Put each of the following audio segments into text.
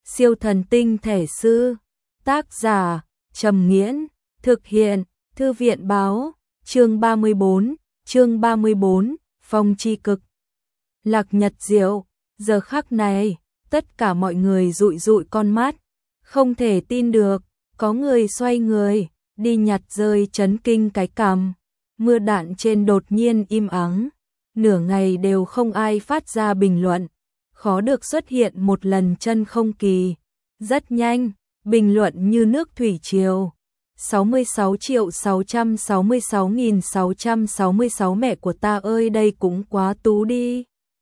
Siêu thần tinh thể sư. Tác giả Trầm Nghiễn. Thực hiện Thư viện báo. Chương 34, Phong chi cực. Lạc Nhật Diệu. Giờ khắc này, tất cả mọi người dụi dụi con mắt, không thể tin được, có người xoay người, đi nhặt rơi chấn kinh cái cằm. Mưa đạn trên đột nhiên im ắng, nửa ngày đều không ai phát ra bình luận, khó được xuất hiện một lần chân không kỳ. Rất nhanh, bình luận như nước thủy triều. 66.666.666 mẹ của ta ơi, đây cũng quá tú đi.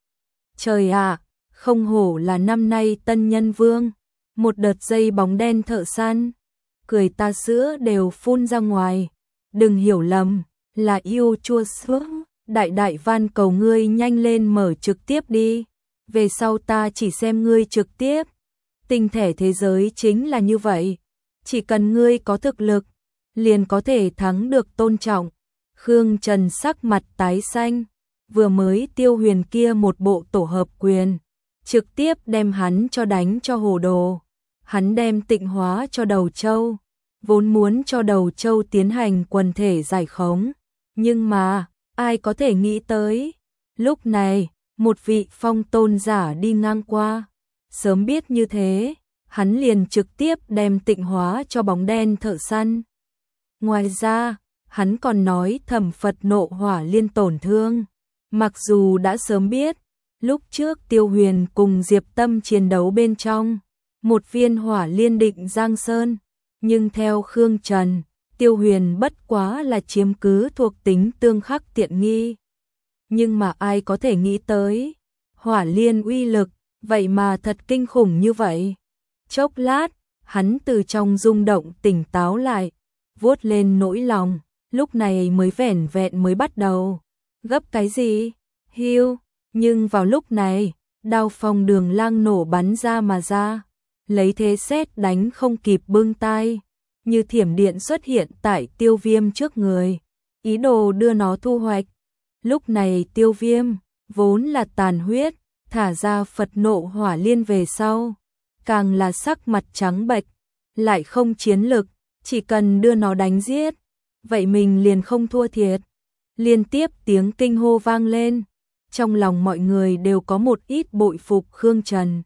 Trời ạ, không hổ là năm nay tân nhân vương. Một đợt dây bóng đen thợ săn, cười ta sữa đều phun ra ngoài. Đừng hiểu lầm, là yêu chua sữa. Đại van cầu ngươi nhanh lên mở trực tiếp đi. Về sau ta chỉ xem ngươi trực tiếp. Tinh thể thế giới chính là như vậy. Chỉ cần ngươi có thực lực, liền có thể thắng được tôn trọng. Khương Trần sắc mặt tái xanh. Vừa mới Tiêu Huyền kia một bộ tổ hợp quyền, trực tiếp đem hắn cho đánh cho hồ đồ. Hắn đem Tịnh Hóa cho Đầu Châu, vốn muốn cho Đầu Châu tiến hành quần thể giải khống. Nhưng mà, ai có thể nghĩ tới, lúc này, một vị phong tôn giả đi ngang qua. Sớm biết như thế, hắn liền trực tiếp đem Tịnh Hóa cho bóng đen thợ săn. Ngoài ra, hắn còn nói thẩm Phật nộ hỏa liên tổn thương. Mặc dù đã sớm biết, lúc trước Tiêu Huyền cùng Diệp Tâm chiến đấu bên trong một viên hỏa liên định Giang Sơn, nhưng theo Khương Trần, Tiêu Huyền bất quá là chiếm cứ thuộc tính tương khắc tiện nghi. Nhưng mà ai có thể nghĩ tới, hỏa liên uy lực, vậy mà thật kinh khủng như vậy. Chốc lát, hắn từ trong rung động tỉnh táo lại, vuốt lên nỗi lòng, lúc này mới vẻn vẹn mới bắt đầu. Gấp cái gì? Hiu, nhưng vào lúc này, đao phong Đường Lang nổ bắn ra mà ra, lấy thế sét đánh không kịp bưng tay, như thiểm điện xuất hiện tại Tiêu Viêm trước người, ý đồ đưa nó thu hoạch. Lúc này Tiêu Viêm, vốn là tàn huyết, thả ra Phật nộ hỏa liên về sau, càng là sắc mặt trắng bệch, lại không chiến lực, chỉ cần đưa nó đánh giết, vậy mình liền không thua thiệt. Liên tiếp tiếng kinh hô vang lên, trong lòng mọi người đều có một ít bội phục Khương Trần.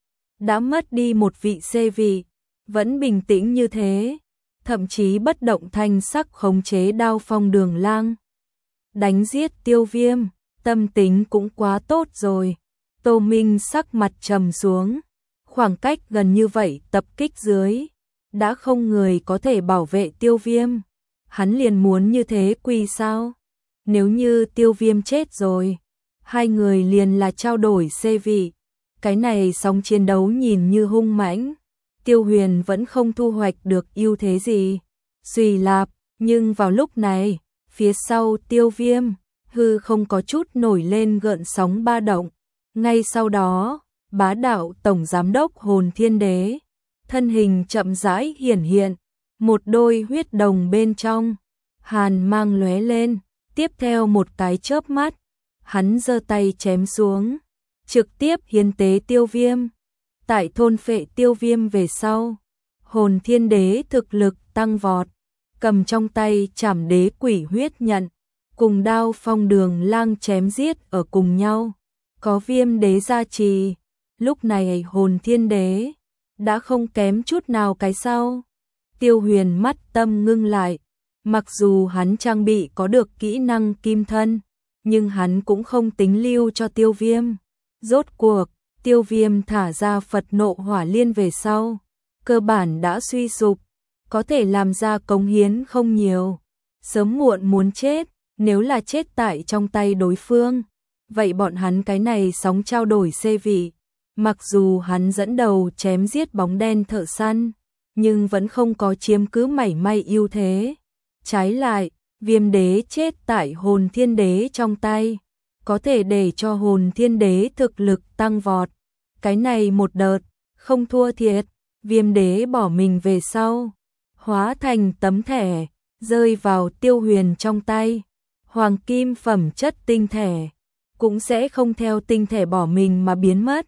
Đã mất đi một vị xê vị, vẫn bình tĩnh như thế, thậm chí bất động thanh sắc khống chế đao phong Đường Lang. Đánh giết Tiêu Viêm, tâm tính cũng quá tốt rồi. Tô Minh sắc mặt trầm xuống, khoảng cách gần như vậy tập kích dưới, đã không người có thể bảo vệ Tiêu Viêm. Hắn liền muốn như thế quỳ sao? Nếu như Tiêu Viêm chết rồi, hai người liền là trao đổi xê vị. Cái này sóng chiến đấu nhìn như hung mãnh, Tiêu Huyền vẫn không thu hoạch được ưu thế gì. Xùy lạp, nhưng vào lúc này, phía sau Tiêu Viêm, hư không có chút nổi lên gợn sóng ba động. Ngay sau đó, bá đạo tổng giám đốc Hồn Thiên Đế, thân hình chậm rãi hiển hiện, một đôi huyết đồng bên trong, hàn mang lóe lên. Tiếp theo một cái chớp mắt, hắn giơ tay chém xuống, trực tiếp hiến tế Tiêu Viêm. Tại thôn phệ Tiêu Viêm về sau, Hồn Thiên Đế thực lực tăng vọt, cầm trong tay Trảm Đế Quỷ Huyết Nhận, cùng đao phong Đường Lang chém giết ở cùng nhau. Có Viêm Đế gia trì, lúc này Hồn Thiên Đế đã không kém chút nào cái sau. Tiêu Huyền mắt tâm ngưng lại. Mặc dù hắn trang bị có được kỹ năng kim thân, nhưng hắn cũng không tính lưu cho Tiêu Viêm. Rốt cuộc, Tiêu Viêm thả ra Phật nộ hỏa liên về sau, cơ bản đã suy sụp, có thể làm ra cống hiến không nhiều. Sớm muộn muốn chết, nếu là chết tại trong tay đối phương, vậy bọn hắn cái này sóng trao đổi xê vị. Mặc dù hắn dẫn đầu chém giết bóng đen thợ săn, nhưng vẫn không có chiếm cứ mảy may ưu thế. Trái lại, Viêm Đế chết tại Hồn Thiên Đế trong tay, có thể để cho Hồn Thiên Đế thực lực tăng vọt. Cái này một đợt, không thua thiệt, Viêm Đế bỏ mình về sau, hóa thành tấm thẻ, rơi vào Tiêu Huyền trong tay. Hoàng kim phẩm chất tinh thể, cũng sẽ không theo tinh thể bỏ mình mà biến mất.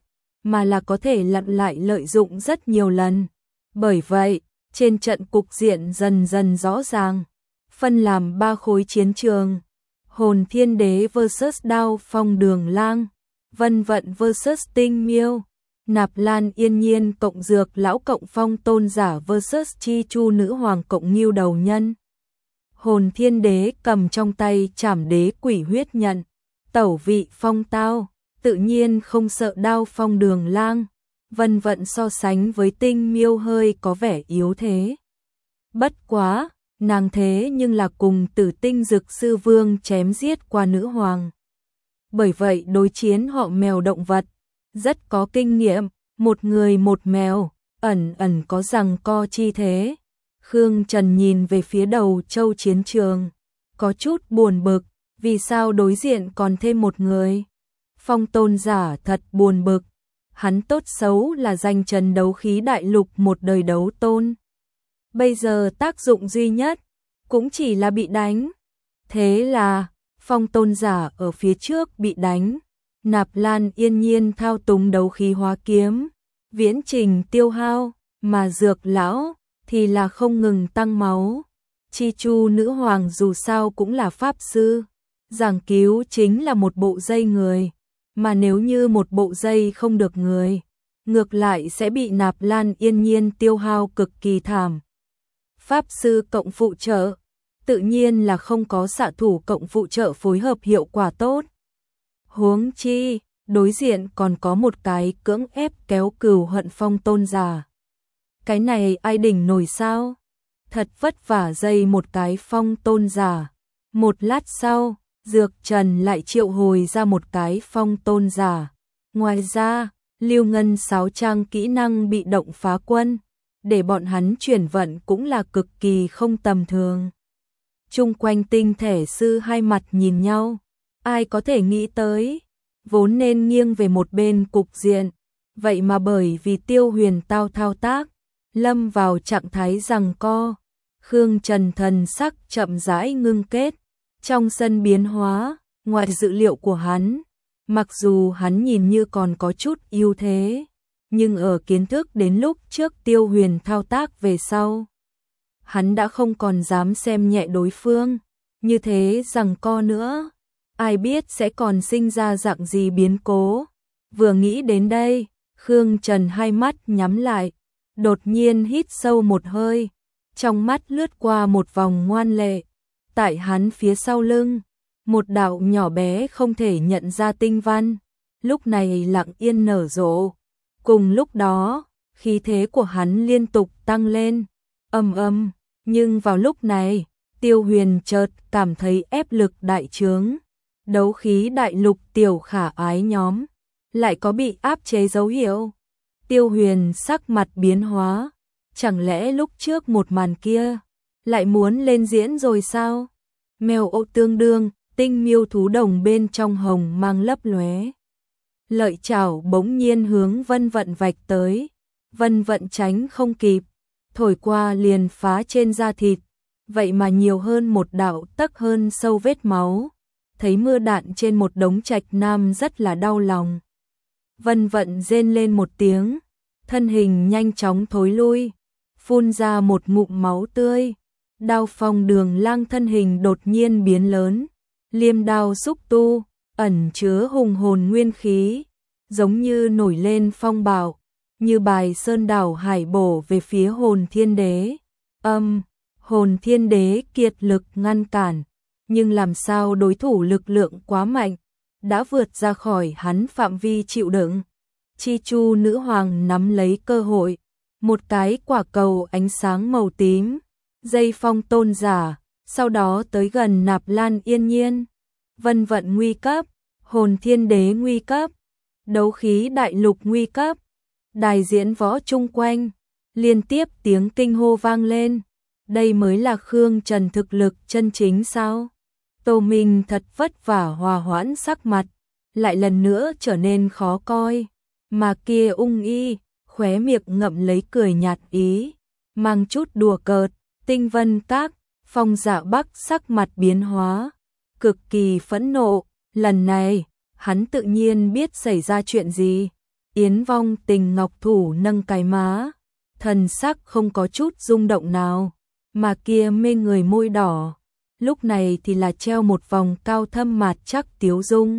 mà là có thể lặp lại lợi dụng rất nhiều lần. Bởi vậy, trên trận cục diện dần dần rõ ràng, phân làm 3 khối chiến trường. Hồn Thiên Đế vs Đao Phong Đường Lang, Vân Vận vs Tinh Miêu, Nạp Lan Yên Nhiên cộng Dược Lão cộng Phong Tôn Giả vs Chi Chu Nữ Hoàng cộng Ngưu Đầu Nhân. Hồn Thiên Đế cầm trong tay Trảm Đế Quỷ Huyết Nhận, tẩu vị phong tao, tự nhiên không sợ Đao Phong Đường Lang. Vân Vận so sánh với Tinh Miêu hơi có vẻ yếu thế. Bất quá, nàng thế nhưng là cùng Tử Tinh Dực Sư Vương chém giết qua nữ hoàng. Bởi vậy đối chiến họ mèo động vật, rất có kinh nghiệm, một người một mèo, ẩn ẩn có giằng co chi thế. Khương Trần nhìn về phía đầu châu chiến trường, có chút buồn bực, vì sao đối diện còn thêm một người. Phong Tôn Giả thật buồn bực, hắn tốt xấu là danh trần đấu khí đại lục một đời đấu tôn. Bây giờ tác dụng duy nhất, cũng chỉ là bị đánh. Thế là, Phong Tôn Giả ở phía trước bị đánh, Nạp Lan Yên Nhiên thao túng đấu khí hóa kiếm, viễn trình tiêu hao, mà Dược Lão thì là không ngừng tăng máu. Chi Chu Nữ Hoàng dù sao cũng là pháp sư, giảng cứu chính là một bộ dây người, mà nếu như một bộ dây không được người, ngược lại sẽ bị Nạp Lan Yên Nhiên tiêu hao cực kỳ thảm. Pháp sư cộng phụ trợ, tự nhiên là không có xạ thủ cộng phụ trợ phối hợp hiệu quả tốt. Huống chi, đối diện còn có một cái cưỡng ép kéo cừu hận Phong Tôn Giả. Cái này ai đỉnh nổi sao? Thật vất vả dây một cái Phong Tôn Giả. Một lát sau, Dược Trần lại triệu hồi ra một cái Phong Tôn Giả. Ngoài ra, Lưu Ngân 6 trang kỹ năng bị động phá quân, để bọn hắn chuyển vận cũng là cực kỳ không tầm thường. Chung quanh tinh thể sư hai mặt nhìn nhau, ai có thể nghĩ tới, vốn nên nghiêng về một bên cục diện, vậy mà bởi vì Tiêu Huyền thao tác, lâm vào trạng thái giằng co. Khương Trần thần sắc chậm rãi ngưng kết, trong sân biến hóa, ngoài dự liệu của hắn, mặc dù hắn nhìn như còn có chút ưu thế, nhưng ở kiến thức đến lúc trước Tiêu Huyền thao tác về sau, hắn đã không còn dám xem nhẹ đối phương, như thế giằng co nữa, ai biết sẽ còn sinh ra dạng gì biến cố. Vừa nghĩ đến đây, Khương Trần hai mắt nhắm lại, đột nhiên hít sâu một hơi, trong mắt lướt qua một vòng ngoan lệ. Tại hắn phía sau lưng, một đạo nhỏ bé không thể nhận ra tinh văn, lúc này lặng yên nở rộ. Cùng lúc đó, khí thế của hắn liên tục tăng lên, nhưng vào lúc này, Tiêu Huyền chợt cảm thấy ép lực đại trướng. Đấu khí đại lục tiểu khả ái nhóm, lại có bị áp chế dấu hiệu. Tiêu Huyền sắc mặt biến hóa, chẳng lẽ lúc trước một màn kia, lại muốn lên diễn rồi sao? Mèo ô tương đương, Tinh Miêu thú đồng bên trong hồng mang lấp lóe. Lợi chảo bỗng nhiên hướng Vân Vận vạch tới, Vân Vận tránh không kịp, thổi qua liền phá trên da thịt, vậy mà nhiều hơn một đạo tấc hơn sâu vết máu. Thấy mưa đạn trên một đống trạch nam rất là đau lòng. Vân Vận rên lên một tiếng, thân hình nhanh chóng thối lui, phun ra một ngụm máu tươi. Đao Phong Đường Lang thân hình đột nhiên biến lớn, liêm đao xúc tu, ẩn chứa hùng hồn nguyên khí, giống như nổi lên phong bạo, như bài sơn đảo hải bổ về phía Hồn Thiên Đế. Hồn Thiên Đế kiệt lực ngăn cản, nhưng làm sao đối thủ lực lượng quá mạnh, đã vượt ra khỏi hắn phạm vi chịu đựng. Chi Chu Nữ Hoàng nắm lấy cơ hội, một cái quả cầu ánh sáng màu tím, dây Phong Tôn Giả, sau đó tới gần Nạp Lan Yên Nhiên. Vân Vận nguy cấp, Hồn Thiên Đế nguy cấp, đấu khí đại lục nguy cấp. Đài diễn võ chung quanh, liên tiếp tiếng kinh hô vang lên. Đây mới là Khương Trần thực lực chân chính sao? Tô Minh thật vất vả hòa hoãn sắc mặt, lại lần nữa trở nên khó coi, mà kia Ung Y, khóe miệng ngậm lấy cười nhạt ý, mang chút đùa cợt. Tinh Vân Các, Phong Dạ Bắc sắc mặt biến hóa, cực kỳ phẫn nộ, lần này, hắn tự nhiên biết xảy ra chuyện gì. Yến Vong Tình ngọc thủ nâng cái má, thần sắc không có chút rung động nào, mà kia mê người môi đỏ, lúc này thì là treo một vòng cao thâm mạt chắc tiếu dung.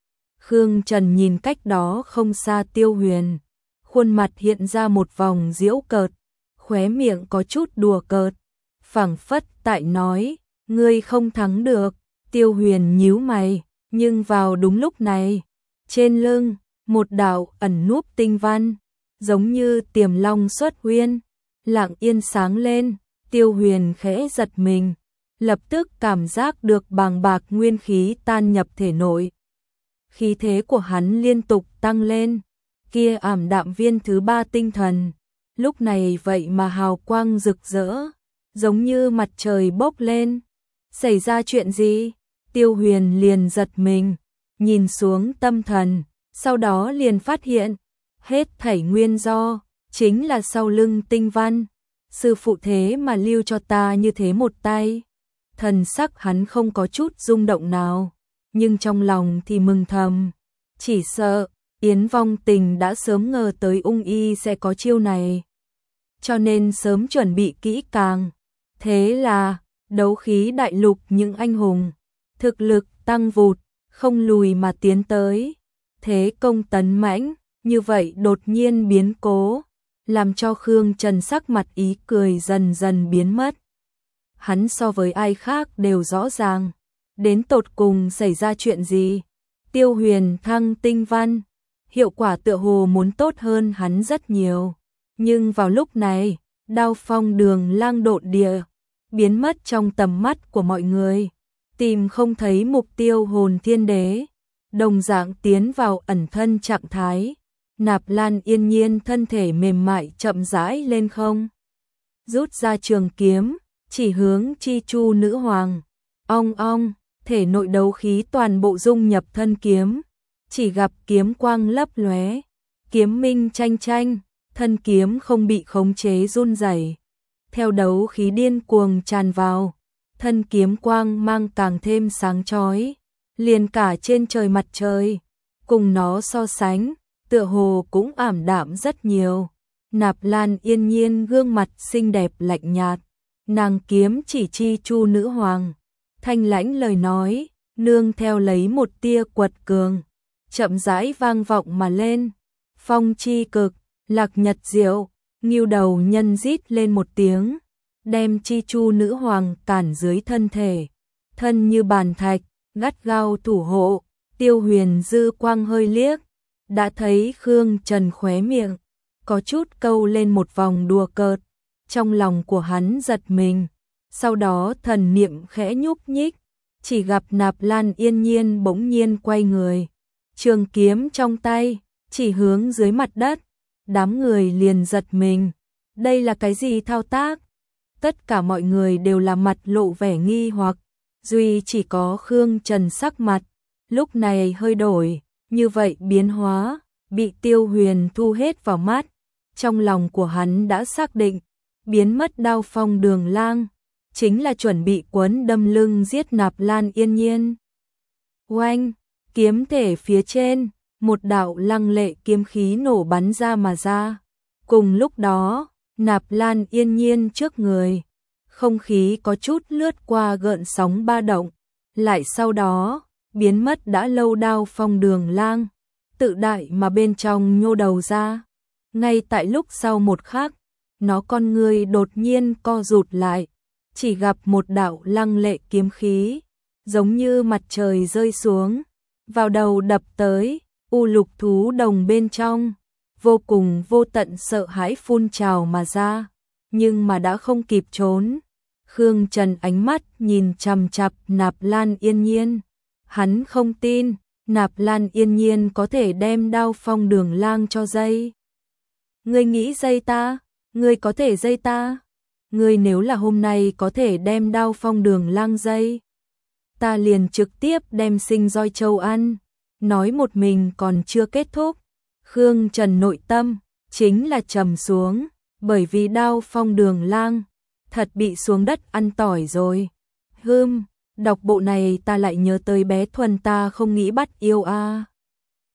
Khương Trần nhìn cách đó không xa Tiêu Huyền, khuôn mặt hiện ra một vòng giễu cợt, khóe miệng có chút đùa cợt, phảng phất tại nói, ngươi không thắng được. Tiêu Huyền nhíu mày, nhưng vào đúng lúc này, trên lưng, một đạo ẩn núp tinh văn, giống như tiềm long xuất huyên, lặng yên sáng lên. Tiêu Huyền khẽ giật mình, lập tức cảm giác được bàng bạc nguyên khí tan nhập thể nội. Khí thế của hắn liên tục tăng lên, kia ảm đạm viên thứ 3 tinh thần, lúc này vậy mà hào quang rực rỡ, giống như mặt trời bốc lên. Xảy ra chuyện gì? Tiêu Huyền liền giật mình, nhìn xuống tâm thần, sau đó liền phát hiện, hết thảy nguyên do, chính là sau lưng tinh văn. Sư phụ thế mà lưu cho ta như thế một tay. Thần sắc hắn không có chút rung động nào, nhưng trong lòng thì mừng thầm, chỉ sợ Yến Vong Tình đã sớm ngờ tới ung y sẽ có chiêu này, cho nên sớm chuẩn bị kỹ càng. Thế là đấu khí đại lục những anh hùng, thực lực tăng vụt, không lùi mà tiến tới. Thế công tấn mãnh, như vậy đột nhiên biến cố, làm cho Khương Trần sắc mặt ý cười dần dần biến mất. Hắn so với ai khác đều rõ ràng, đến tột cùng xảy ra chuyện gì. Tiêu Huyền thăng tinh văn, hiệu quả tựa hồ muốn tốt hơn hắn rất nhiều. Nhưng vào lúc này, Đao Phong Đường lang độn địa, biến mất trong tầm mắt của mọi người. Tìm không thấy mục tiêu Hồn Thiên Đế, đồng dạng tiến vào ẩn thân trạng thái. Nạp Lan Yên Nhiên thân thể mềm mại chậm rãi lên không, rút ra trường kiếm, chỉ hướng Chi Chu nữ hoàng. Ong ong, thể nội đấu khí toàn bộ dung nhập thân kiếm, chỉ gặp kiếm quang lấp lóe, kiếm minh tranh tranh, thân kiếm không bị khống chế run rẩy. Theo đấu khí điên cuồng tràn vào, thân kiếm quang mang càng thêm sáng chói, liền cả trên trời mặt trời, cùng nó so sánh, tựa hồ cũng ảm đạm rất nhiều. Nạp Lan Yên Nhiên gương mặt xinh đẹp lạnh nhạt, nàng kiếm chỉ Chi Chu nữ hoàng, thanh lãnh lời nói, nương theo lấy một tia quật cường, chậm rãi vang vọng mà lên. Phong chi cực, Lạc Nhật diệu, Ngưu Đầu Nhân rít lên một tiếng, đem Chi Chu nữ hoàng cản dưới thân thể, thân như bàn thạch, gắt gao thủ hộ. Tiêu Huyền dư quang hơi liếc, đã thấy Khương Trần khóe miệng có chút câu lên một vòng đùa cợt, trong lòng của hắn giật mình, sau đó thần niệm khẽ nhúc nhích, chỉ gặp Nạp Lan Yên Nhiên bỗng nhiên quay người, trường kiếm trong tay, chỉ hướng dưới mặt đất. Đám người liền giật mình, đây là cái gì thao tác? Tất cả mọi người đều là mặt lộ vẻ nghi hoặc, duy chỉ có Khương Trần sắc mặt lúc này hơi đổi, như vậy biến hóa bị Tiêu Huyền thu hết vào mắt. Trong lòng của hắn đã xác định, biến mất Đao Phong Đường lang chính là chuẩn bị quấn đâm lưng giết Nạp Lan Yên Nhiên. Oanh, kiếm thể phía trên, một đạo lăng lệ kiếm khí nổ bắn ra mà ra. Cùng lúc đó, Nạp Lan Yên Nhiên trước người, không khí có chút lướt qua gợn sóng ba động, lại sau đó biến mất đã lâu. Đao Phong Đường lang tự đại mà bên trong nhô đầu ra. Ngay tại lúc sau một khắc, nó con người đột nhiên co rụt lại, chỉ gặp một đạo lăng lệ kiếm khí, giống như mặt trời rơi xuống, vào đầu đập tới. U lục thú đồng bên trong, vô cùng vô tận sợ hãi phun trào mà ra, nhưng mà đã không kịp trốn. Khương Trần ánh mắt nhìn chằm chằm Nạp Lan Yên Nhiên, hắn không tin Nạp Lan Yên Nhiên có thể đem Đao Phong Đường lang cho dây. Ngươi nghĩ dây ta? Ngươi có thể dây ta? Ngươi nếu là hôm nay có thể đem Đao Phong Đường lang dây, ta liền trực tiếp đem sinh roi châu ăn. Nói một mình còn chưa kết thúc, Khương Trần nội tâm chính là trầm xuống, bởi vì Đao Phong Đường lang thật bị xuống đất ăn tỏi rồi. Đọc bộ này ta lại nhớ tới bé Thuần ta không nghĩ bắt yêu a.